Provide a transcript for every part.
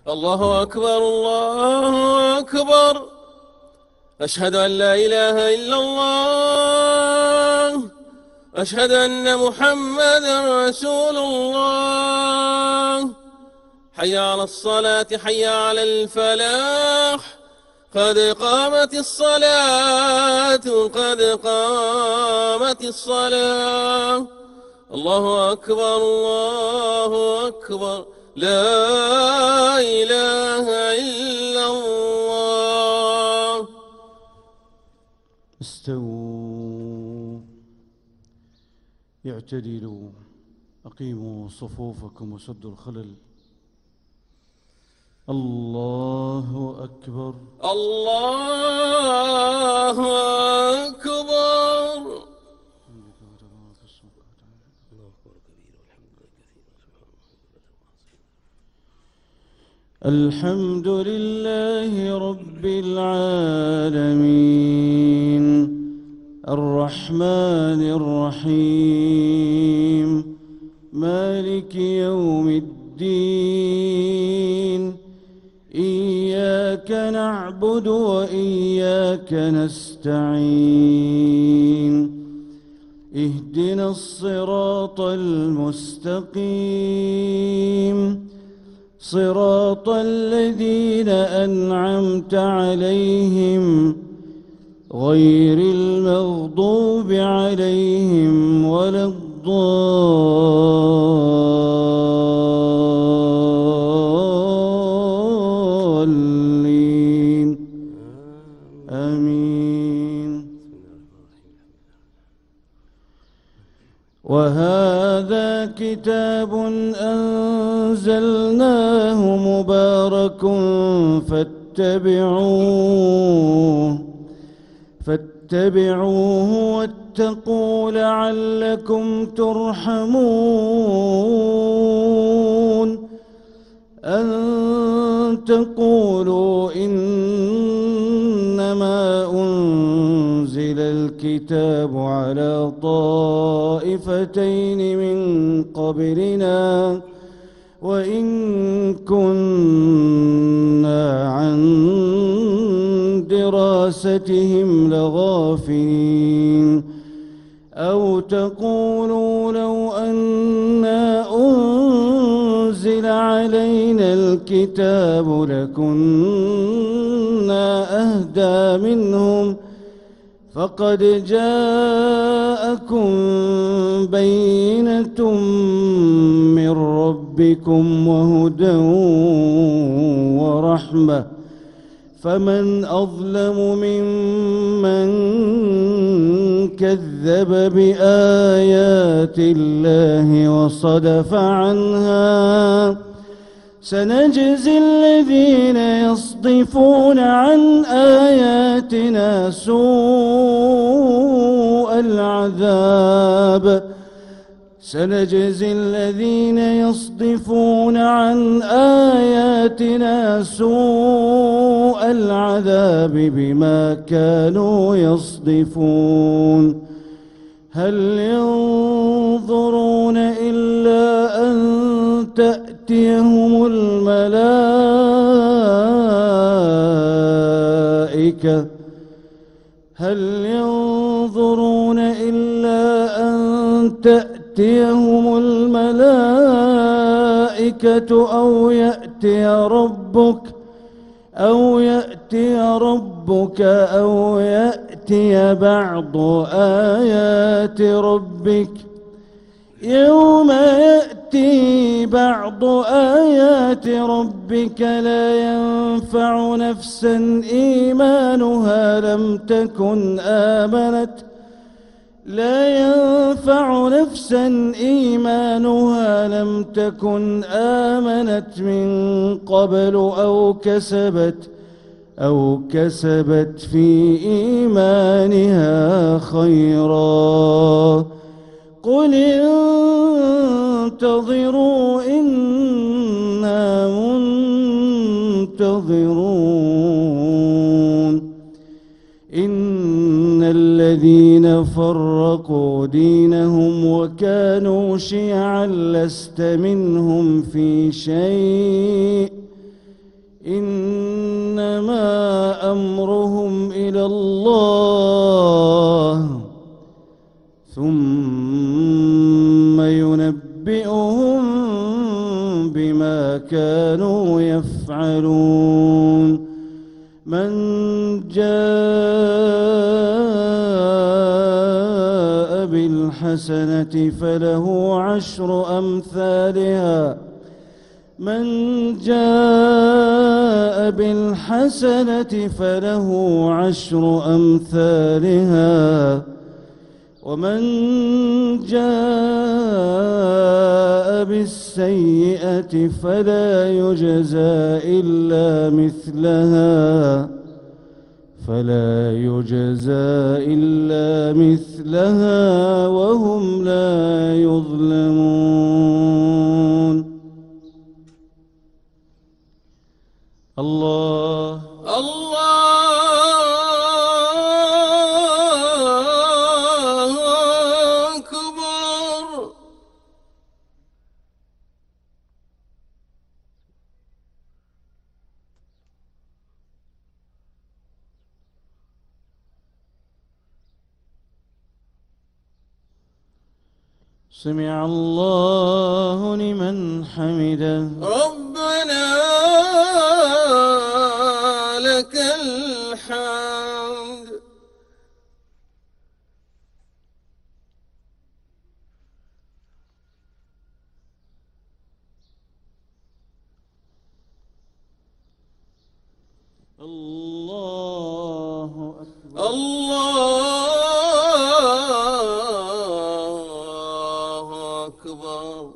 الله أكبر الله أكبر. أشهد أن لا إله إلا الله. أشهد أن محمدا رسول الله. حي على الصلاة حي على الفلاح. قد قامت الصلاة قد قامت الصلاة. الله أكبر الله أكبر. لا إله إلا الله. استووا اعتدلوا أقيموا صفوفكم وسدوا الخلل. الله أكبر الله أكبر. الحمد لله رب العالمين الرحمن الرحيم مالك يوم الدين. إياك نعبد وإياك نستعين. اهدنا الصراط المستقيم صراط الذين أنعمت عليهم غير المغضوب عليهم ولا الضالين آمين. وهذا كتاب أنزلناه مبارك فاتبعوه واتقوا لعلكم ترحمون. أن تقولوا إنما أنزل الكتاب على طائفتين من قبلنا وإن كنا عن دراستهم لغافلين. أو تقولوا لو أنا أنزل علينا الكتاب لكنا أهدى منهم فقد جاءكم بينة من ربكم وهدى ورحمة فمن أظلم ممن كذب بآيات الله وصدف عنها. سنجزي الذين يصدفون عن آياتنا سوء العذاب. سنجزي الذين يصدفون عن آياتنا سوء العذاب بما كانوا يصدفون. هل ينظرون إلا أن تأتيهم الملائكة هل ينظرون إلا أن تأتيهم الملائكة أو يأتي ربك أو يأتي بعض آيات ربك. يوم يأتي بعض آيات ربك لا ينفع نفسا إيمانها لم تكن آمنت من قبل أو كسبت في إيمانها خيرا. قل انتظروا إنا منتظرون. إن الذين فرقوا دينهم وكانوا شيعا لست منهم في شيء إنما أمرهم إلى الله ثم ينبئهم بما كانوا يفعلون من جاء بالحسنة فله عشر أمثالها من جاء بالحسنة فله عشر أمثالها ومن جاء بالسيئة فلا يجزى إلا مثلها وهم لا يظلمون. الله أكبر. سمع الله لمن حمده. ربنا لك الحمد. الله أكبر. الله أكبر.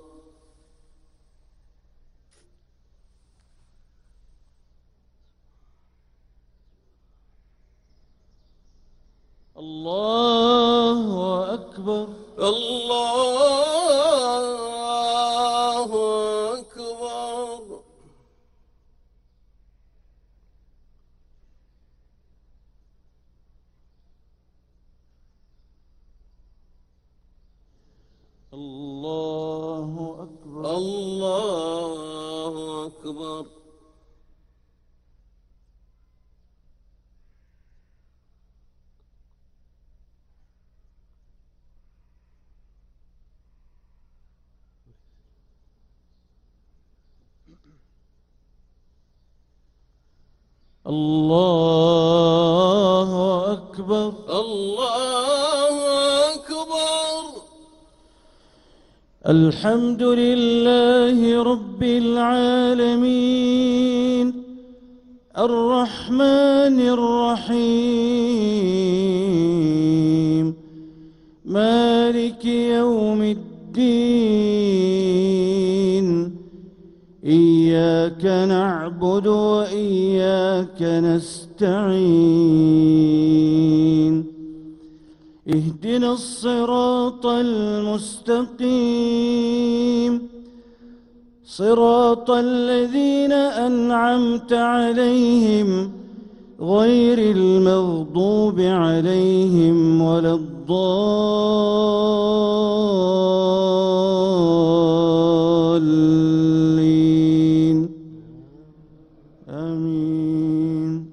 الله أكبر. الله أكبر. الله أكبر. الله أكبر. الله أكبر. الله أكبر. الحمد لله رب العالمين الرحمن الرحيم مالك يوم الدين إياك نعبد وإياك نستعين اهدنا الصراط المستقيم صراط الذين أنعمت عليهم غير المغضوب عليهم ولا الضالين آمين.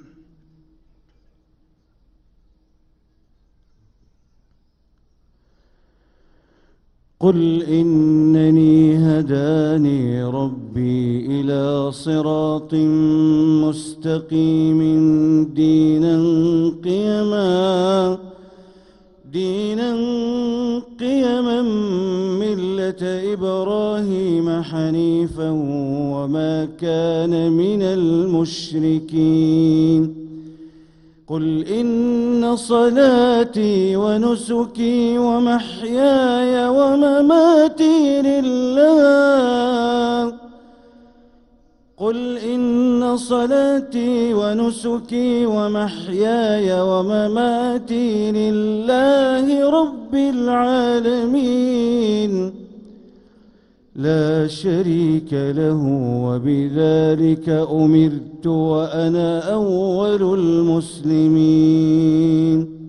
قل إنني هداني ربي إلى صراط مستقيم دينا قيما ملة إبراهيم حنيفا وما كان من المشركين. قل إن صلاتي ونسكي ومحياي ومماتي لله قل إن صلاتي ونسكي ومحياي ومماتي لله رب العالمين لا شريك له وبذلك أمرت وأنا أول المسلمين.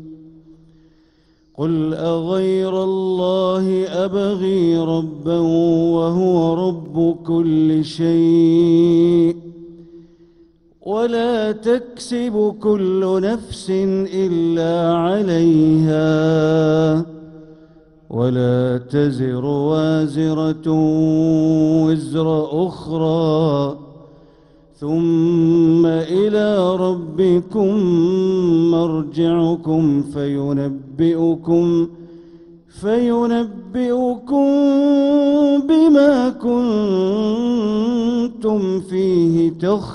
قل أغير الله أبغي ربا وهو رب كل شيء ولا تكسب كل نفس إلا عليها ولا تزر وازرة وزر أخرى ثم إلى ربكم مرجعكم فينبئكم بما كنتم فيه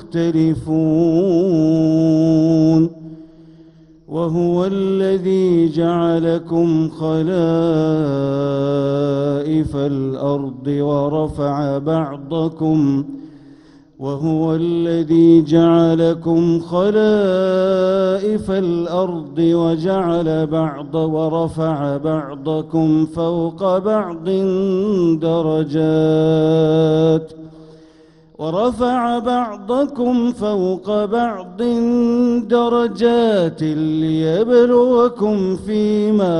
تختلفون وهو الذي جعلكم خلائف الأرض ورفع بعضكم فوق بعض درجات ليبلوكم فيما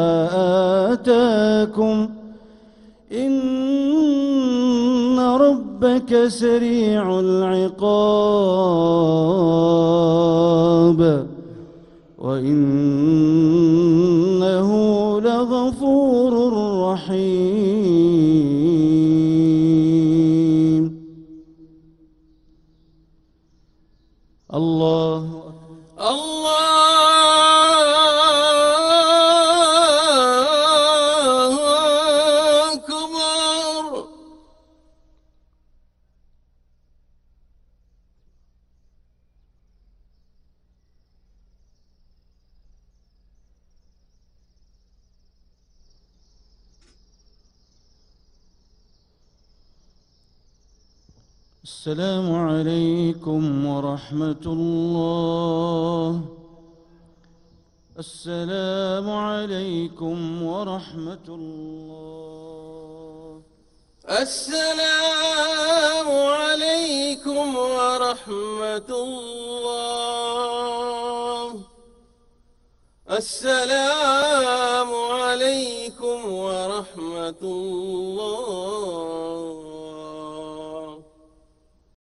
آتاكم إن ربك سريع العقاب وإنه لغفور رحيم. الله أكبر. السلام عليكم ورحمة الله. السلام عليكم ورحمة الله. السلام عليكم ورحمة الله. السلام عليكم ورحمة الله.